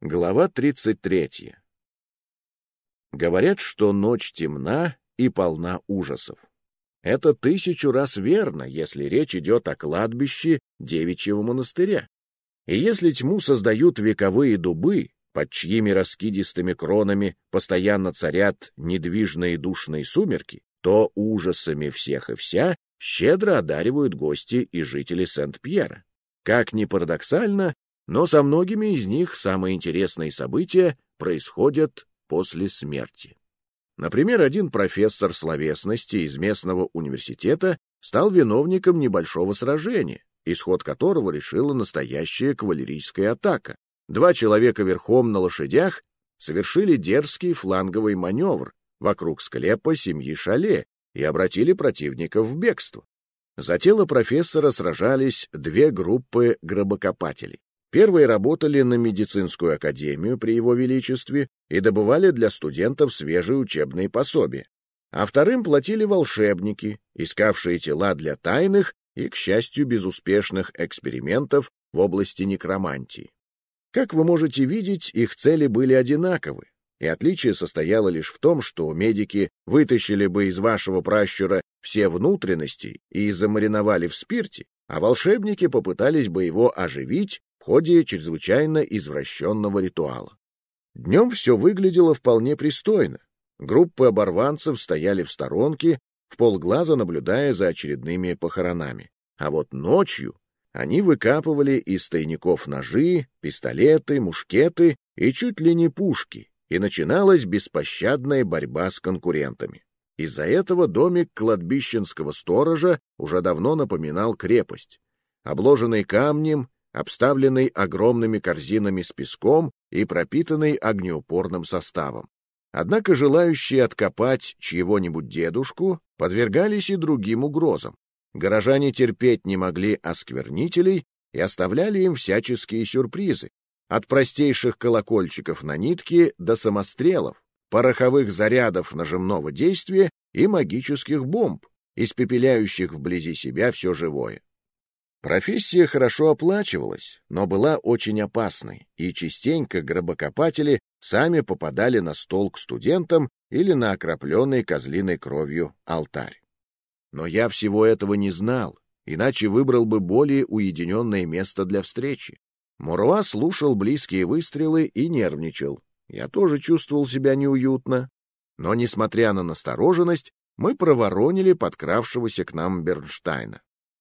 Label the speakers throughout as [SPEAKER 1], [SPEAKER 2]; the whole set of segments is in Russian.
[SPEAKER 1] Глава 33. Говорят, что ночь темна и полна ужасов. Это 1000 раз верно, если речь идет о кладбище девичьего монастыря. И если тьму создают вековые дубы, под чьими раскидистыми кронами постоянно царят недвижные душные сумерки, то ужасами всех и вся щедро одаривают гости и жители Сент-Пьера. Как ни парадоксально, но со многими из них самые интересные события происходят после смерти. Например, один профессор словесности из местного университета стал виновником небольшого сражения, исход которого решила настоящая кавалерийская атака. 2 человека верхом на лошадях совершили дерзкий фланговый маневр вокруг склепа семьи Шале и обратили противников в бегство. За тело профессора сражались 2 группы гробокопателей. Первые работали на медицинскую академию при его величестве и добывали для студентов свежие учебные пособия, а вторым платили волшебники, искавшие тела для тайных и, к счастью, безуспешных экспериментов в области некромантии. Как вы можете видеть, их цели были одинаковы, и отличие состояло лишь в том, что медики вытащили бы из вашего пращура все внутренности и замариновали в спирте, а волшебники попытались бы его оживить в ходе чрезвычайно извращенного ритуала. Днем все выглядело вполне пристойно. Группы оборванцев стояли в сторонке, вполглаза наблюдая за очередными похоронами. А вот ночью они выкапывали из тайников ножи, пистолеты, мушкеты и чуть ли не пушки, и начиналась беспощадная борьба с конкурентами. Из-за этого домик кладбищенского сторожа уже давно напоминал крепость, обложенный камнем, обставленный огромными корзинами с песком и пропитанный огнеупорным составом. Однако желающие откопать чьего-нибудь дедушку подвергались и другим угрозам. Горожане терпеть не могли осквернителей и оставляли им всяческие сюрпризы, от простейших колокольчиков на нитке до самострелов, пороховых зарядов нажимного действия и магических бомб, испепеляющих вблизи себя все живое. Профессия хорошо оплачивалась, но была очень опасной, и частенько гробокопатели сами попадали на стол к студентам или на окропленный козлиной кровью алтарь. Но я всего этого не знал, иначе выбрал бы более уединенное место для встречи. Муруа слушал близкие выстрелы и нервничал. Я тоже чувствовал себя неуютно. Но, несмотря на настороженность, мы проворонили подкравшегося к нам Бернштайна.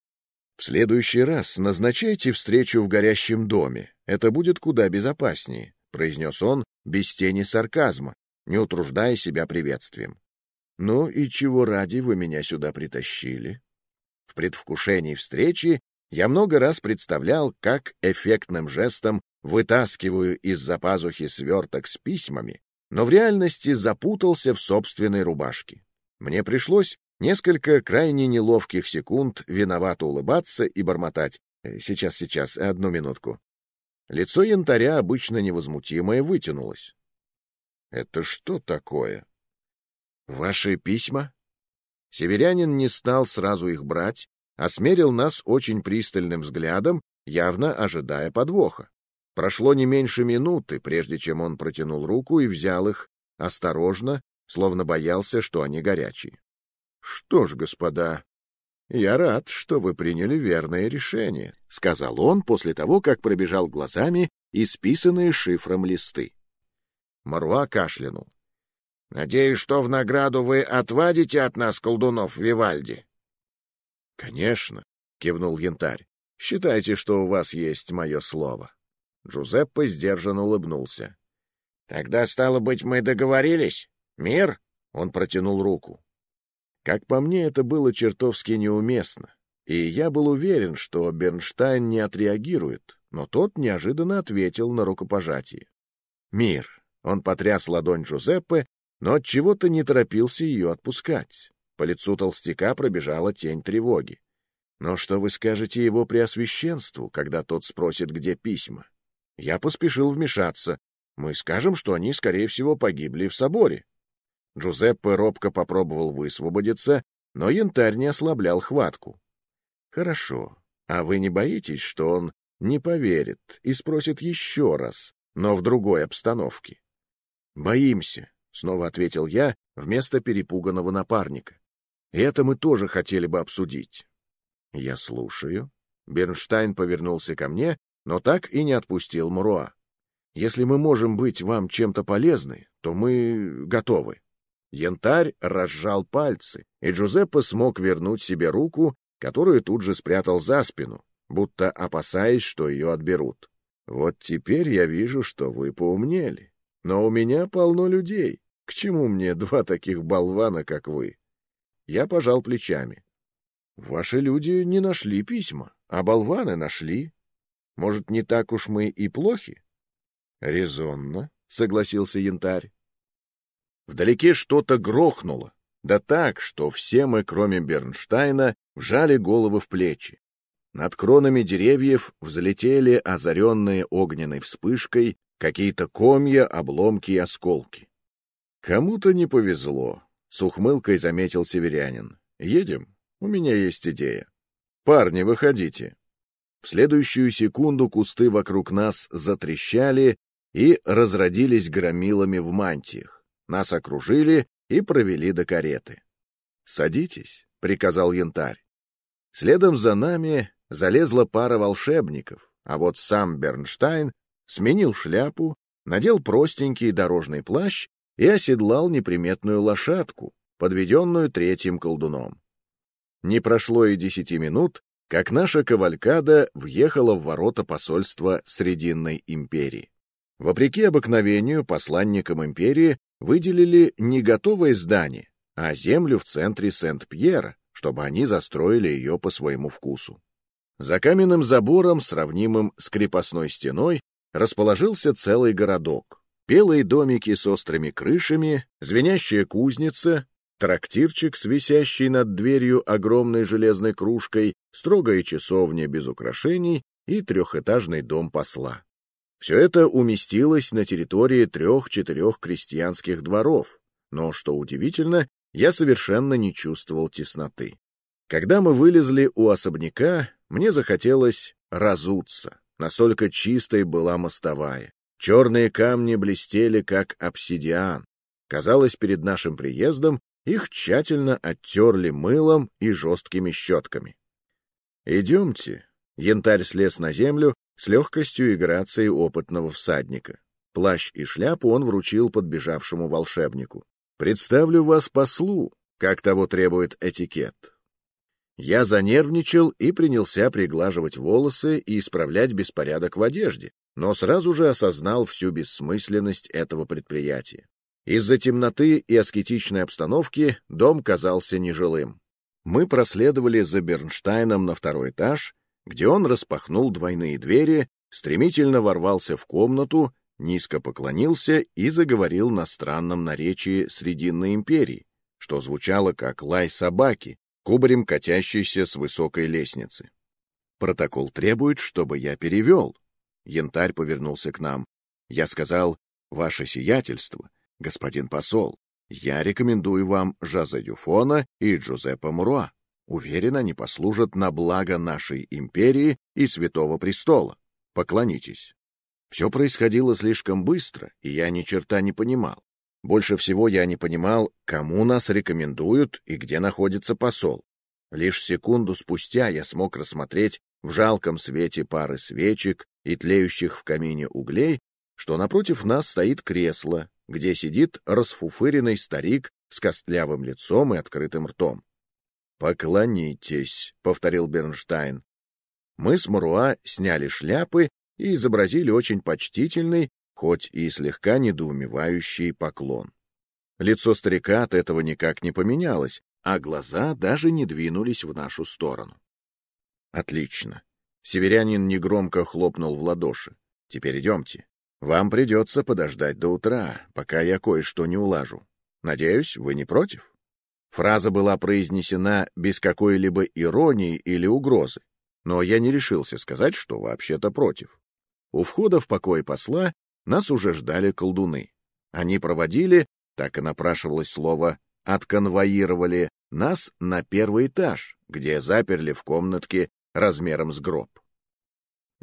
[SPEAKER 1] «В следующий раз назначайте встречу в горящем доме. Это будет куда безопаснее», — произнес он без тени сарказма, не утруждая себя приветствием. «Ну и чего ради вы меня сюда притащили?» В предвкушении встречи я много раз представлял, как эффектным жестом вытаскиваю из-за пазухи сверток с письмами, но в реальности запутался в собственной рубашке. Мне пришлось несколько крайне неловких секунд виновато улыбаться и бормотать: «Сейчас, одну минутку». Лицо янтаря, обычно невозмутимое, вытянулось. «Это что такое?» «Ваши письма?» Северянин не стал сразу их брать, а смерил нас очень пристальным взглядом, явно ожидая подвоха. Прошло не меньше минуты, прежде чем он протянул руку и взял их осторожно, словно боялся, что они горячие. — Что ж, господа, я рад, что вы приняли верное решение, — сказал он после того, как пробежал глазами исписанные шифром листы. Муруа кашлянул. — Надеюсь, что в награду вы отвадите от нас колдунов Вивальди. — Конечно, — кивнул янтарь. — Считайте, что у вас есть мое слово. Джузеппе сдержанно улыбнулся. — Тогда, стало быть, мы договорились? Мир? Он протянул руку. Как по мне, это было чертовски неуместно, и я был уверен, что Бернштайн не отреагирует, но тот неожиданно ответил на рукопожатие. «Мир!» — он потряс ладонь Джузеппе, но отчего-то не торопился ее отпускать. По лицу толстяка пробежала тень тревоги. «Но что вы скажете его преосвященству, когда тот спросит, где письма?» Я поспешил вмешаться. «Мы скажем, что они, скорее всего, погибли в соборе». Джузеппе робко попробовал высвободиться, но янтарь не ослаблял хватку. «Хорошо. А вы не боитесь, что он не поверит и спросит еще раз, но в другой обстановке. «Боимся», — снова ответил я вместо перепуганного напарника. «И это мы тоже хотели бы обсудить». «Я слушаю». Бернштайн повернулся ко мне, но так и не отпустил Муруа. «Если мы можем быть вам чем-то полезны, то мы готовы». Янтарь разжал пальцы, и Джузеппе смог вернуть себе руку, которую тут же спрятал за спину, будто опасаясь, что ее отберут. «Вот теперь я вижу, что вы поумнели. Но у меня полно людей. К чему мне два таких болвана, как вы?» Я пожал плечами. «Ваши люди не нашли письма, а болваны нашли. Может, не так уж мы и плохи?» «Резонно», — согласился Янтарь. Вдалеке что-то грохнуло, да так, что все мы, кроме Бернштайна, вжали головы в плечи. Над кронами деревьев взлетели, озаренные огненной вспышкой, какие-то комья, обломки и осколки. «Кому-то не повезло», — с ухмылкой заметил северянин. «Едем? У меня есть идея. Парни, выходите». В следующую секунду кусты вокруг нас затрещали и разродились громилами в мантиях. Нас окружили и провели до кареты. «Садитесь», — приказал Янтарь. Следом за нами залезла пара волшебников, а вот сам Бернштайн сменил шляпу, надел простенький дорожный плащ и оседлал неприметную лошадку, подведенную третьим колдуном. Не прошло и 10 минут, как наша кавалькада въехала в ворота посольства Срединной империи. Вопреки обыкновению, посланникам империи выделили не готовое здание, а землю в центре Сент-Пьера, чтобы они застроили ее по своему вкусу. За каменным забором, сравнимым с крепостной стеной, расположился целый городок. Белые домики с острыми крышами, звенящая кузница, трактирчик с висящей над дверью огромной железной кружкой, строгая часовня без украшений и трехэтажный дом посла. Все это уместилось на территории 3-4 крестьянских дворов, но, что удивительно, я совершенно не чувствовал тесноты. Когда мы вылезли у особняка, мне захотелось разуться, настолько чистой была мостовая. Черные камни блестели, как обсидиан. Казалось, перед нашим приездом их тщательно оттерли мылом и жесткими щетками. «Идемте». Янтарь слез на землю с легкостью и грацией опытного всадника. Плащ и шляпу он вручил подбежавшему волшебнику. «Представлю вас послу, как того требует этикет». Я занервничал и принялся приглаживать волосы и исправлять беспорядок в одежде, но сразу же осознал всю бессмысленность этого предприятия. Из-за темноты и аскетичной обстановки дом казался нежилым. Мы проследовали за Бернштайном на 2-й этаж, где он распахнул двойные двери, стремительно ворвался в комнату, низко поклонился и заговорил на странном наречии Срединной империи, что звучало как лай собаки, кубарем катящейся с высокой лестницы. «Протокол требует, чтобы я перевел». Янтарь повернулся к нам. Я сказал: «Ваше сиятельство, господин посол, я рекомендую вам Жозе Дюфона и Джузеппе Муруа. Уверен, они послужат на благо нашей империи и Святого Престола. Поклонитесь». Все происходило слишком быстро, и я ни черта не понимал. Больше всего я не понимал, кому нас рекомендуют и где находится посол. Лишь секунду спустя я смог рассмотреть в жалком свете пары свечек и тлеющих в камине углей, что напротив нас стоит кресло, где сидит расфуфыренный старик с костлявым лицом и открытым ртом. «Поклонитесь», — повторил Бернштайн. Мы с Муруа сняли шляпы и изобразили очень почтительный, хоть и слегка недоумевающий поклон. Лицо старика от этого никак не поменялось, а глаза даже не двинулись в нашу сторону. «Отлично». Северянин негромко хлопнул в ладоши. «Теперь идемте. Вам придется подождать до утра, пока я кое-что не улажу. Надеюсь, вы не против?» Фраза была произнесена без какой-либо иронии или угрозы, но я не решился сказать, что вообще-то против. У входа в покой посла нас уже ждали колдуны. Они проводили, так и напрашивалось слово, отконвоировали нас на 1-й этаж, где заперли в комнатке размером с гроб.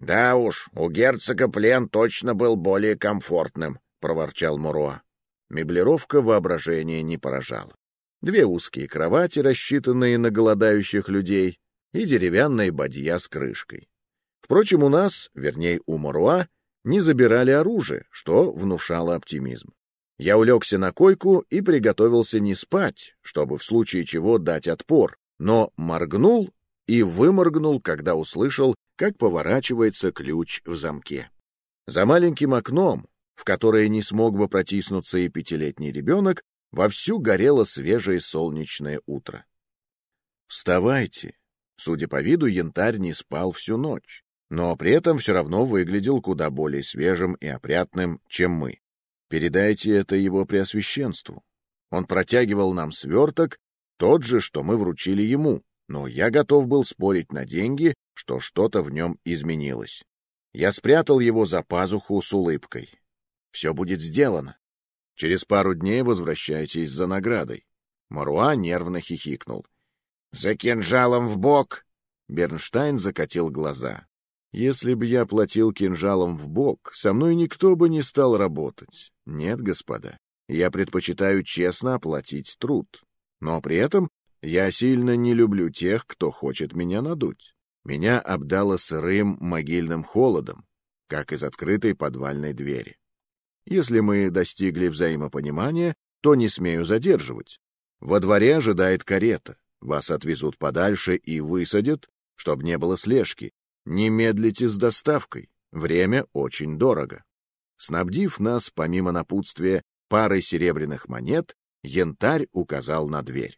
[SPEAKER 1] Да уж, у герцога плен точно был более комфортным, — проворчал Муруа. Меблировка воображения не поражала. 2 узкие кровати, рассчитанные на голодающих людей, и деревянная бадья с крышкой. Впрочем, у нас, вернее, у Муруа, не забирали оружие, что внушало оптимизм. Я улегся на койку и приготовился не спать, чтобы в случае чего дать отпор, но моргнул и выморгнул, когда услышал, как поворачивается ключ в замке. За маленьким окном, в которое не смог бы протиснуться и 5-летний ребенок, вовсю горело свежее солнечное утро. «Вставайте!» Судя по виду, Янтарь не спал всю ночь, но при этом все равно выглядел куда более свежим и опрятным, чем мы. «Передайте это его преосвященству». Он протягивал нам сверток, тот же, что мы вручили ему, но я готов был спорить на деньги, что что-то в нем изменилось. Я спрятал его за пазуху с улыбкой. «Все будет сделано. Через пару дней возвращайтесь за наградой». Муруа нервно хихикнул. «За кинжалом в бок!» Бернштайн закатил глаза. «Если б я платил кинжалом в бок, со мной никто бы не стал работать. Нет, господа, я предпочитаю честно оплатить труд. Но при этом я сильно не люблю тех, кто хочет меня надуть. Меня обдало сырым могильным холодом, как из открытой подвальной двери. Если мы достигли взаимопонимания, то не смею задерживать. Во дворе ожидает карета. Вас отвезут подальше и высадят, чтобы не было слежки. Не медлите с доставкой. Время очень дорого». Снабдив нас, помимо напутствия, парой серебряных монет, Янтарь указал на дверь.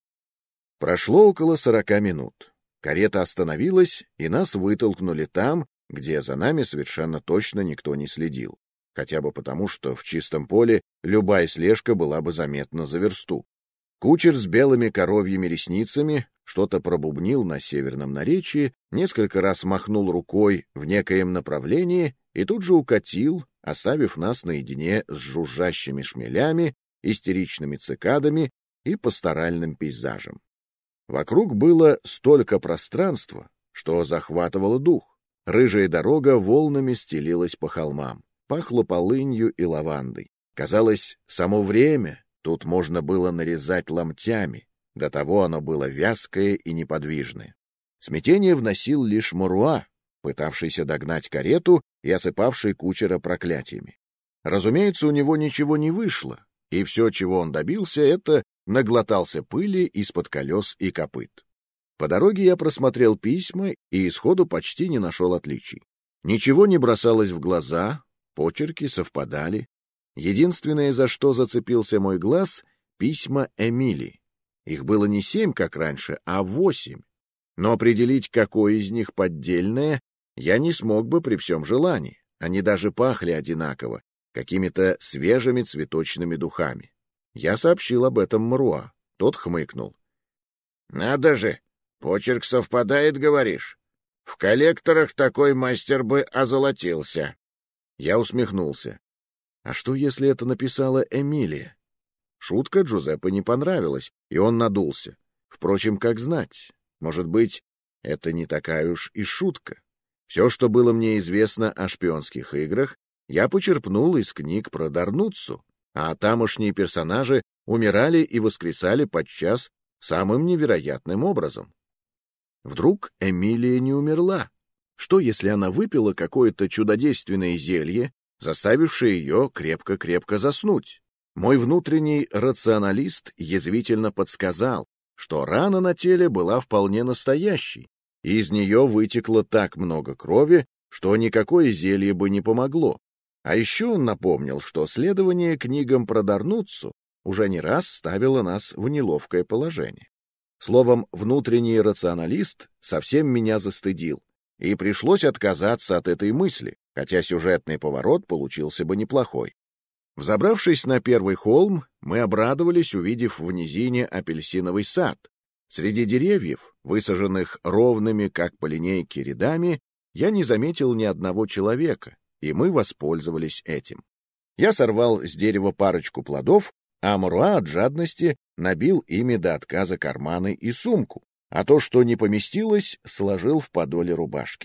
[SPEAKER 1] Прошло около 40 минут. Карета остановилась, и нас вытолкнули там, где за нами совершенно точно никто не следил. Хотя бы потому, что в чистом поле любая слежка была бы заметна за версту. Кучер с белыми коровьими ресницами что-то пробубнил на северном наречии, несколько раз махнул рукой в некоем направлении и тут же укатил, оставив нас наедине с жужжащими шмелями, истеричными цикадами и пасторальным пейзажем. Вокруг было столько пространства, что захватывало дух. Рыжая дорога волнами стелилась по холмам, пахло полынью и лавандой. Казалось, само время тут можно было нарезать ломтями, до того оно было вязкое и неподвижное. Смятение вносил лишь Муруа, пытавшийся догнать карету и осыпавший кучера проклятиями. Разумеется, у него ничего не вышло, и все, чего он добился, это наглотался пыли из-под колес и копыт. По дороге я просмотрел письма и сходу почти не нашел отличий. Ничего не бросалось в глаза, почерки совпадали. Единственное, за что зацепился мой глаз — письма Эмили. Их было не 7, как раньше, а 8. Но определить, какое из них поддельное, я не смог бы при всем желании. Они даже пахли одинаково, какими-то свежими цветочными духами. Я сообщил об этом Муруа. Тот хмыкнул. «Надо же! Почерк совпадает, говоришь? В коллекторах такой мастер бы озолотился». Я усмехнулся. А что, если это написала Эмилия? Шутка Джузеппе не понравилась, и он надулся. Впрочем, как знать, может быть, это не такая уж и шутка. Все, что было мне известно о шпионских играх, я почерпнул из книг про Дарнуццу, а тамошние персонажи умирали и воскресали подчас самым невероятным образом. Вдруг Эмилия не умерла? Что, если она выпила какое-то чудодейственное зелье, заставившее ее крепко-крепко заснуть? Мой внутренний рационалист язвительно подсказал, что рана на теле была вполне настоящей, и из нее вытекло так много крови, что никакое зелье бы не помогло. А еще он напомнил, что следование книгам про Дарнуццу уже не раз ставило нас в неловкое положение. Словом, внутренний рационалист совсем меня застыдил, и пришлось отказаться от этой мысли, хотя сюжетный поворот получился бы неплохой. Взобравшись на первый холм, мы обрадовались, увидев в низине апельсиновый сад. Среди деревьев, высаженных ровными, как по линейке, рядами, я не заметил ни одного человека, и мы воспользовались этим. Я сорвал с дерева парочку плодов, а Муруа от жадности набил ими до отказа карманы и сумку, а то, что не поместилось, сложил в подоле рубашки.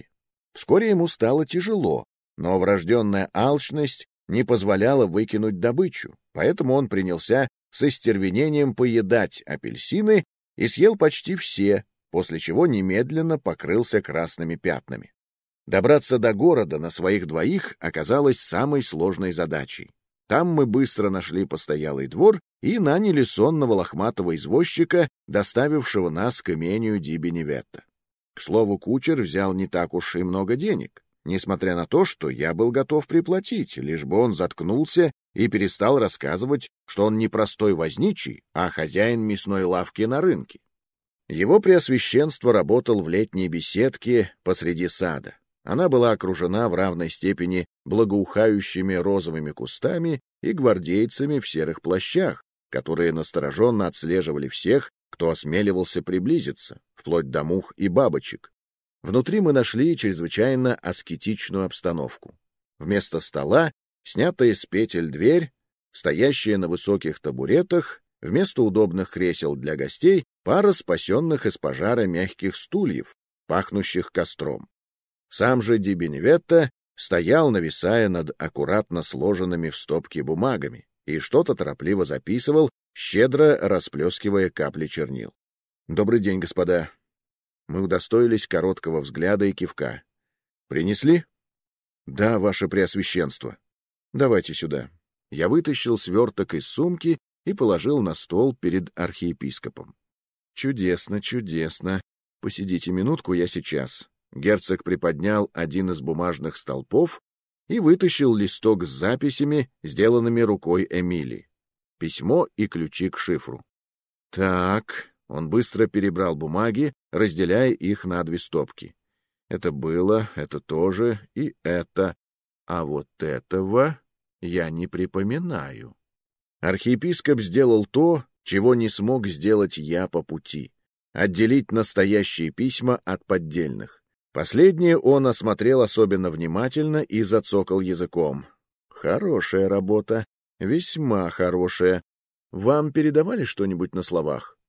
[SPEAKER 1] Вскоре ему стало тяжело, но врожденная алчность не позволяла выкинуть добычу, поэтому он принялся с остервенением поедать апельсины и съел почти все, после чего немедленно покрылся красными пятнами. Добраться до города на своих двоих оказалось самой сложной задачей. Там мы быстро нашли постоялый двор и наняли сонного лохматого извозчика, доставившего нас к имению Ди Беневетто. К слову, кучер взял не так уж и много денег, несмотря на то, что я был готов приплатить, лишь бы он заткнулся и перестал рассказывать, что он не простой возничий, а хозяин мясной лавки на рынке. Его преосвященство работал в летней беседке посреди сада. Она была окружена в равной степени благоухающими розовыми кустами и гвардейцами в серых плащах, которые настороженно отслеживали всех, кто осмеливался приблизиться, вплоть до мух и бабочек. Внутри мы нашли чрезвычайно аскетичную обстановку. Вместо стола — снятая с петель дверь, стоящая на высоких табуретах, вместо удобных кресел для гостей — пара спасенных из пожара мягких стульев, пахнущих костром. Сам же Ди Беневетто стоял, нависая над аккуратно сложенными в стопки бумагами, и что-то торопливо записывал, щедро расплескивая капли чернил. — Добрый день, господа. Мы удостоились короткого взгляда и кивка. — Принесли? — Да, ваше преосвященство. — Давайте сюда. Я вытащил сверток из сумки и положил на стол перед архиепископом. — Чудесно, чудесно. Посидите минутку, я сейчас. Герцог приподнял один из бумажных столпов и вытащил листок с записями, сделанными рукой Эмилии. Письмо и ключи к шифру. Так, он быстро перебрал бумаги, разделяя их на две стопки. Это было, это тоже и это. А вот этого я не припоминаю. Архиепископ сделал то, чего не смог сделать я по пути — отделить настоящие письма от поддельных. Последнее он осмотрел особенно внимательно и зацокал языком. Хорошая работа, весьма хорошая. Вам передавали что-нибудь на словах?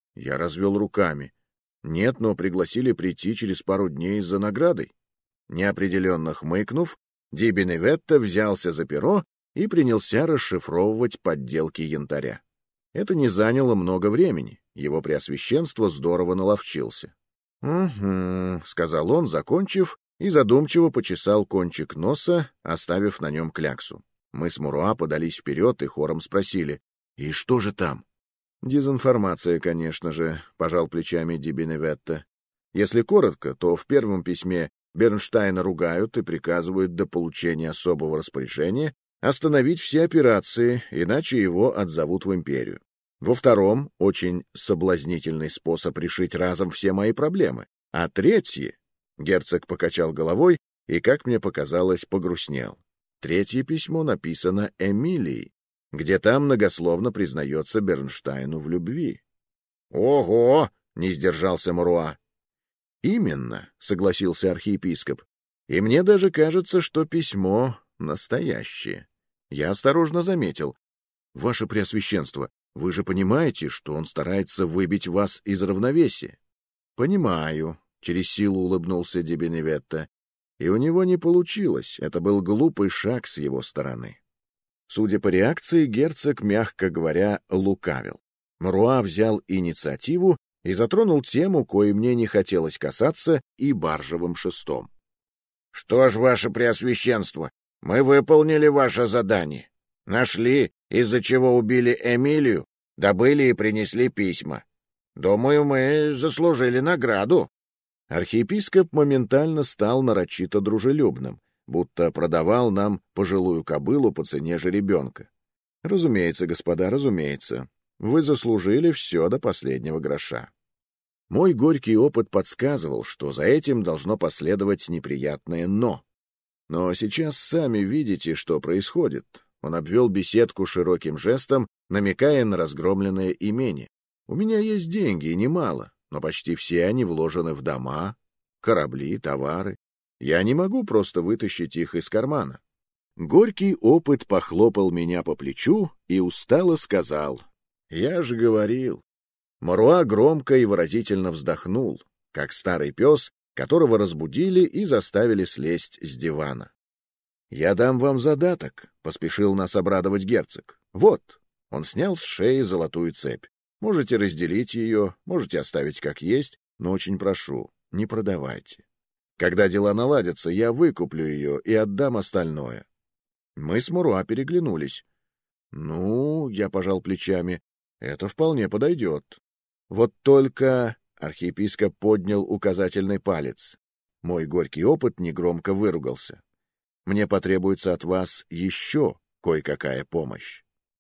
[SPEAKER 1] Я развел руками. Нет, но пригласили прийти через пару дней за наградой. Неопределенно хмыкнув, Ди Беневетто взялся за перо и принялся расшифровывать подделки янтаря. Это не заняло много времени, его преосвященство здорово наловчился. — Угу, — сказал он, закончив, и задумчиво почесал кончик носа, оставив на нем кляксу. Мы с Муруа подались вперед и хором спросили: — И что же там? — Дезинформация, конечно же, — пожал плечами Ди Беневетто. Если коротко, то в первом письме Бернштейна ругают и приказывают до получения особого распоряжения остановить все операции, иначе его отзовут в империю. Во втором — очень соблазнительный способ решить разом все мои проблемы. А третье — герцог покачал головой и, как мне показалось, погрустнел. Третье письмо написано Эмилией, где там многословно признается Бернштейну в любви. — Ого! — не сдержался Муруа. — Именно, — согласился архиепископ. — И мне даже кажется, что письмо настоящее. Я осторожно заметил. — Ваше Преосвященство, вы же понимаете, что он старается выбить вас из равновесия? — Понимаю, — через силу улыбнулся Ди Беневетто. И у него не получилось, это был глупый шаг с его стороны. Судя по реакции, герцог, мягко говоря, лукавил. Муруа взял инициативу и затронул тему, кое мне не хотелось касаться, и баржевым шестом. — Что ж, ваше Преосвященство, мы выполнили ваше задание. Нашли, из-за чего убили Эмилию, добыли и принесли письма. Думаю, мы заслужили награду. Архиепископ моментально стал нарочито дружелюбным, будто продавал нам пожилую кобылу по цене жеребенка. Разумеется, господа, разумеется. Вы заслужили все до последнего гроша. Мой горький опыт подсказывал, что за этим должно последовать неприятное «но». Но сейчас сами видите, что происходит. Он обвел беседку широким жестом, намекая на разгромленное имение. У меня есть деньги, и немало, но почти все они вложены в дома, корабли, товары. Я не могу просто вытащить их из кармана. Горький опыт похлопал меня по плечу и устало сказал: «Я же говорил». Муруа громко и выразительно вздохнул, как старый пес, которого разбудили и заставили слезть с дивана. — Я дам вам задаток, — поспешил нас обрадовать герцог. — Вот, он снял с шеи золотую цепь. Можете разделить ее, можете оставить как есть, но очень прошу, не продавайте. Когда дела наладятся, я выкуплю ее и отдам остальное. Мы с Муруа переглянулись. — Ну, я пожал плечами, — это вполне подойдет. Вот только... Архиепископ поднял указательный палец. Мой горький опыт негромко выругался. Мне потребуется от вас еще кое-какая помощь.